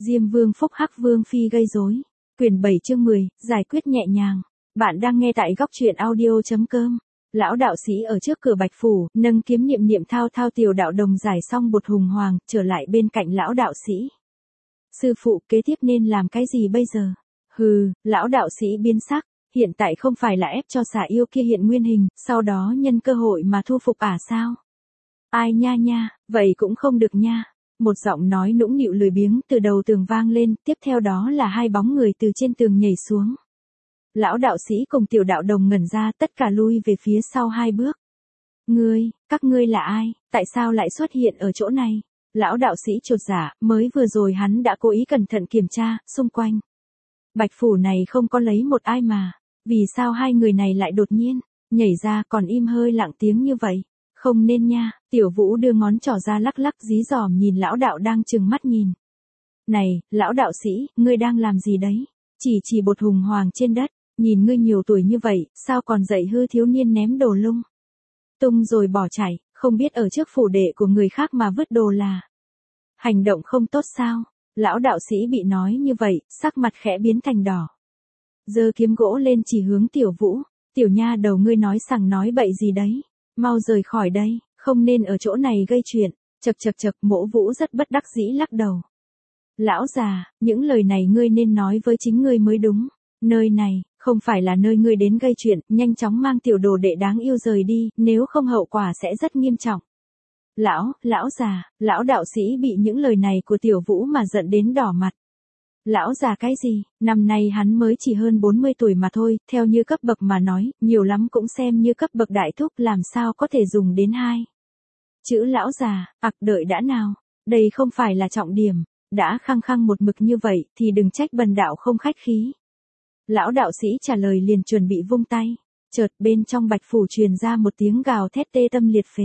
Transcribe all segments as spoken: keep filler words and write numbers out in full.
Diêm Vương phúc hắc Vương phi gây rối. Quyển bảy chương mười, giải quyết nhẹ nhàng. Bạn đang nghe tại góc truyện audio.com. Lão đạo sĩ ở trước cửa Bạch Phủ, nâng kiếm niệm niệm thao thao Tiểu Đạo Đồng giải xong bột hùng hoàng, trở lại bên cạnh lão đạo sĩ. Sư phụ, kế tiếp nên làm cái gì bây giờ? Hừ, lão đạo sĩ biến sắc, hiện tại không phải là ép cho xà yêu kia hiện nguyên hình, sau đó nhân cơ hội mà thu phục à sao? Ai nha nha, vậy cũng không được nha. Một giọng nói nũng nịu lười biếng từ đầu tường vang lên, tiếp theo đó là hai bóng người từ trên tường nhảy xuống. Lão đạo sĩ cùng Tiểu Đạo Đồng ngẩn ra, tất cả lui về phía sau hai bước. Ngươi, các ngươi là ai, tại sao lại xuất hiện ở chỗ này? Lão đạo sĩ chột dạ, mới vừa rồi hắn đã cố ý cẩn thận kiểm tra, xung quanh. Bạch Phủ này không có lấy một ai mà, vì sao hai người này lại đột nhiên, nhảy ra còn im hơi lặng tiếng như vậy? Không nên nha, Tiểu Vũ đưa ngón trỏ ra lắc lắc dí dỏm nhìn lão đạo đang trừng mắt nhìn. Này, lão đạo sĩ, ngươi đang làm gì đấy? Chỉ chỉ bột hùng hoàng trên đất, nhìn ngươi nhiều tuổi như vậy, sao còn dạy hư thiếu niên ném đồ lung tung rồi bỏ chạy, không biết ở trước phủ đệ của người khác mà vứt đồ là hành động không tốt sao? Lão đạo sĩ bị nói như vậy, sắc mặt khẽ biến thành đỏ. Giơ kiếm gỗ lên chỉ hướng Tiểu Vũ, tiểu nha đầu ngươi nói sằng nói bậy gì đấy? Mau rời khỏi đây, không nên ở chỗ này gây chuyện. Chậc chậc chậc, Mỗ Vũ rất bất đắc dĩ lắc đầu. Lão già, những lời này ngươi nên nói với chính ngươi mới đúng. Nơi này, không phải là nơi ngươi đến gây chuyện, nhanh chóng mang tiểu đồ đệ đáng yêu rời đi, nếu không hậu quả sẽ rất nghiêm trọng. Lão, lão già, lão đạo sĩ bị những lời này của Tiểu Vũ mà giận đến đỏ mặt. Lão già cái gì, năm nay hắn mới chỉ hơn bốn mươi tuổi mà thôi, theo như cấp bậc mà nói, nhiều lắm cũng xem như cấp bậc đại thúc, làm sao có thể dùng đến hai chữ lão già, ặc đợi đã nào, đây không phải là trọng điểm, đã khăng khăng một mực như vậy thì đừng trách bần đạo không khách khí. Lão đạo sĩ trả lời liền chuẩn bị vung tay, chợt bên trong Bạch Phủ truyền ra một tiếng gào thét tê tâm liệt phế.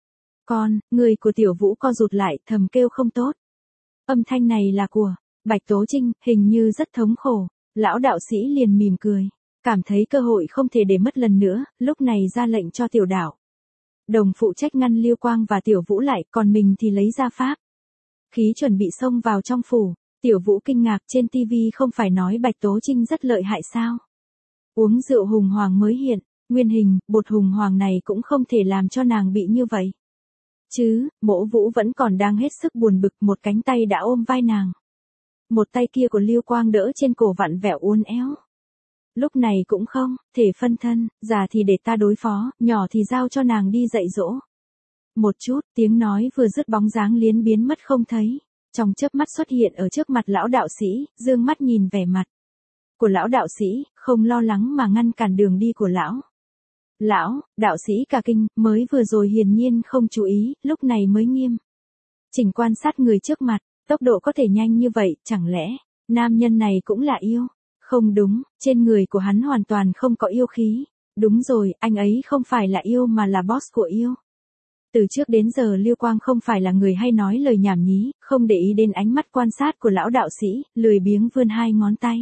Con, người của Tiểu Vũ co rụt lại, thầm kêu không tốt. Âm thanh này là của Bạch Tố Trinh, hình như rất thống khổ. Lão đạo sĩ liền mỉm cười, cảm thấy cơ hội không thể để mất lần nữa, lúc này ra lệnh cho Tiểu Đạo Đồng phụ trách ngăn Lưu Quang và Tiểu Vũ lại, còn mình thì lấy ra pháp khí chuẩn bị xông vào trong phủ. Tiểu Vũ kinh ngạc, trên tivi không phải nói Bạch Tố Trinh rất lợi hại sao? Uống rượu hùng hoàng mới hiện, nguyên hình, bột hùng hoàng này cũng không thể làm cho nàng bị như vậy. Chứ, Mỗ Vũ vẫn còn đang hết sức buồn bực, một cánh tay đã ôm vai nàng. Một tay kia của Lưu Quang đỡ trên cổ vặn vẹo uốn éo. Lúc này cũng không thể phân thân, già thì để ta đối phó, nhỏ thì giao cho nàng đi dạy dỗ. Một chút, tiếng nói vừa dứt bóng dáng liến biến mất không thấy. Trong chớp mắt xuất hiện ở trước mặt lão đạo sĩ, dương mắt nhìn vẻ mặt của lão đạo sĩ, không lo lắng mà ngăn cản đường đi của lão. Lão, đạo sĩ cả kinh, mới vừa rồi hiển nhiên không chú ý, lúc này mới nghiêm chỉnh quan sát người trước mặt, tốc độ có thể nhanh như vậy, chẳng lẽ nam nhân này cũng là yêu? Không đúng, trên người của hắn hoàn toàn không có yêu khí. Đúng rồi, anh ấy không phải là yêu mà là boss của yêu. Từ trước đến giờ Lưu Quang không phải là người hay nói lời nhảm nhí, không để ý đến ánh mắt quan sát của lão đạo sĩ, lười biếng vươn hai ngón tay.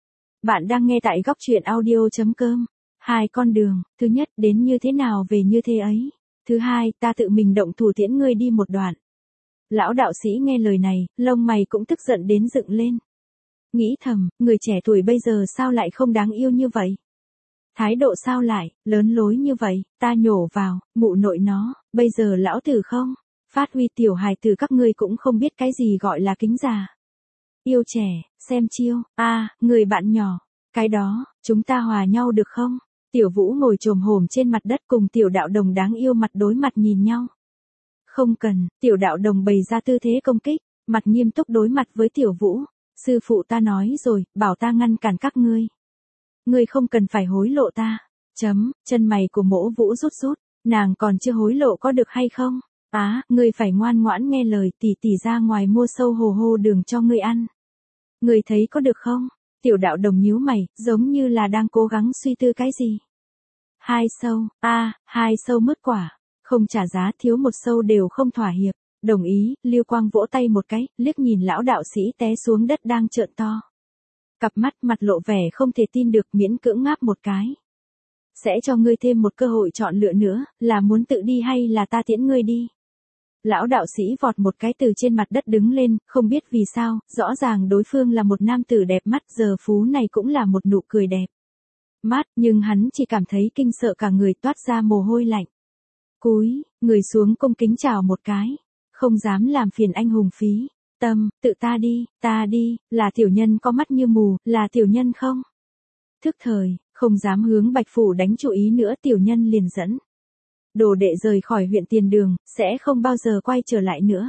Bạn đang nghe tại góc truyện audio.com. Hai con đường, thứ nhất, đến như thế nào về như thế ấy. Thứ hai, ta tự mình động thủ tiễn ngươi đi một đoạn. Lão đạo sĩ nghe lời này, lông mày cũng tức giận đến dựng lên. Nghĩ thầm, người trẻ tuổi bây giờ sao lại không đáng yêu như vậy? Thái độ sao lại, lớn lối như vậy, ta nhổ vào, mụ nội nó, bây giờ lão tử không, phát huy tiểu hài tử các ngươi cũng không biết cái gì gọi là kính già. Yêu trẻ, xem chiêu, a à, người bạn nhỏ, cái đó, chúng ta hòa nhau được không? Tiểu Vũ ngồi chồm hổm trên mặt đất cùng Tiểu Đạo Đồng đáng yêu mặt đối mặt nhìn nhau. Không cần, Tiểu Đạo Đồng bày ra tư thế công kích, mặt nghiêm túc đối mặt với Tiểu Vũ. Sư phụ ta nói rồi, bảo ta ngăn cản các ngươi. Ngươi không cần phải hối lộ ta. Chấm, chân mày của Mỗ Vũ rút rút, nàng còn chưa hối lộ có được hay không? Á, à, ngươi phải ngoan ngoãn nghe lời, tỷ tỷ ra ngoài mua sâu hồ hô đường cho ngươi ăn. Ngươi thấy có được không? Tiểu Đạo Đồng nhíu mày, giống như là đang cố gắng suy tư cái gì. Hai sâu, a, à, hai sâu mứt quả, không trả giá, thiếu một sâu đều không thỏa hiệp. Đồng ý, Lưu Quang vỗ tay một cái, liếc nhìn lão đạo sĩ té xuống đất đang trợn to cặp mắt, mặt lộ vẻ không thể tin được, miễn cưỡng ngáp một cái. Sẽ cho ngươi thêm một cơ hội chọn lựa nữa, là muốn tự đi hay là ta tiễn ngươi đi? Lão đạo sĩ vọt một cái từ trên mặt đất đứng lên, không biết vì sao, rõ ràng đối phương là một nam tử đẹp mắt, giờ phú này cũng là một nụ cười đẹp mắt, nhưng hắn chỉ cảm thấy kinh sợ cả người toát ra mồ hôi lạnh. Cúi, người xuống cung kính chào một cái, không dám làm phiền anh hùng phí. Tâm, tự ta đi, ta đi, là tiểu nhân có mắt như mù, là tiểu nhân không? Thức thời, không dám hướng Bạch Phủ đánh chú ý nữa, tiểu nhân liền dẫn đồ đệ rời khỏi huyện Tiền Đường, sẽ không bao giờ quay trở lại nữa.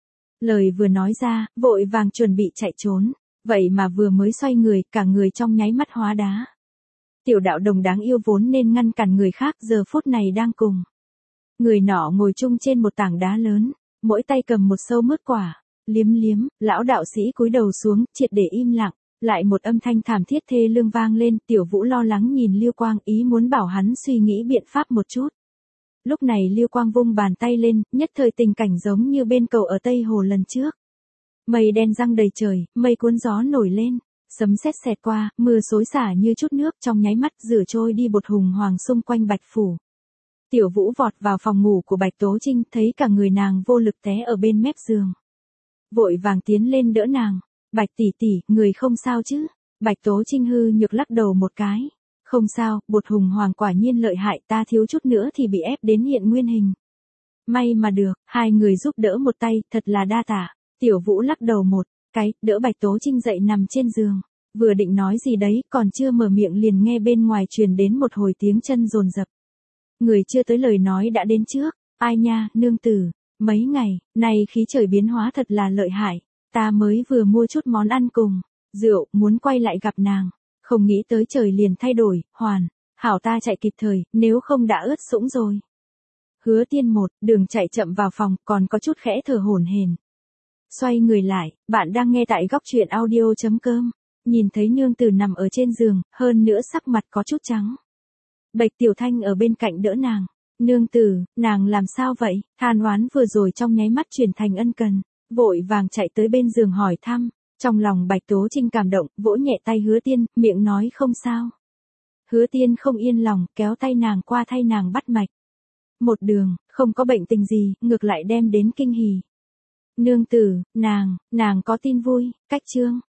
Lời vừa nói ra, vội vàng chuẩn bị chạy trốn, vậy mà vừa mới xoay người, cả người trong nháy mắt hóa đá. Tiểu đạo đồng đáng yêu vốn nên ngăn cản người khác, giờ phút này đang cùng người nọ ngồi chung trên một tảng đá lớn, mỗi tay cầm một sâu mứt quả, liếm liếm. Lão đạo sĩ cúi đầu xuống, triệt để im lặng. Lại một âm thanh thảm thiết thê lương vang lên, Tiểu Vũ lo lắng nhìn Lưu Quang, ý muốn bảo hắn suy nghĩ biện pháp một chút. Lúc này Lưu Quang vung bàn tay lên, nhất thời tình cảnh giống như bên cầu ở Tây Hồ lần trước. Mây đen giăng đầy trời, mây cuốn gió nổi lên, sấm sét xẹt qua, mưa xối xả như chút nước, trong nháy mắt rửa trôi đi bột hùng hoàng xung quanh Bạch Phủ. Tiểu Vũ vọt vào phòng ngủ của Bạch Tố Trinh, thấy cả người nàng vô lực té ở bên mép giường. Vội vàng tiến lên đỡ nàng. Bạch tỷ tỷ, người không sao chứ? Bạch Tố Trinh hư nhược lắc đầu một cái. Không sao, bột hùng hoàng quả nhiên lợi hại, ta thiếu chút nữa thì bị ép đến hiện nguyên hình. May mà được, hai người giúp đỡ một tay, thật là đa tạ. Tiểu Vũ lắc đầu một cái, đỡ Bạch Tố Trinh dậy nằm trên giường. Vừa định nói gì đấy, còn chưa mở miệng liền nghe bên ngoài truyền đến một hồi tiếng chân dồn dập. Người chưa tới lời nói đã đến trước. Ai nha, nương tử, mấy ngày, này khí trời biến hóa thật là lợi hại. Ta mới vừa mua chút món ăn cùng rượu, muốn quay lại gặp nàng. Không nghĩ tới trời liền thay đổi, hoàn. Hảo ta chạy kịp thời, nếu không đã ướt sũng rồi. Hứa Tiên một, đường chạy chậm vào phòng, còn có chút khẽ thở hổn hển. Xoay người lại, bạn đang nghe tại góc truyện audio chấm com. Nhìn thấy nương tử nằm ở trên giường, hơn nữa sắc mặt có chút trắng. Bạch Tiểu Thanh ở bên cạnh đỡ nàng. Nương tử, nàng làm sao vậy? Than oán vừa rồi trong nháy mắt chuyển thành ân cần. Vội vàng chạy tới bên giường hỏi thăm. Trong lòng Bạch Tố Trinh cảm động, vỗ nhẹ tay Hứa Tiên, miệng nói không sao. Hứa Tiên không yên lòng, kéo tay nàng qua thay nàng bắt mạch. Một đường, không có bệnh tình gì, ngược lại đem đến kinh hỉ. Nương tử, nàng, nàng có tin vui, cách chương.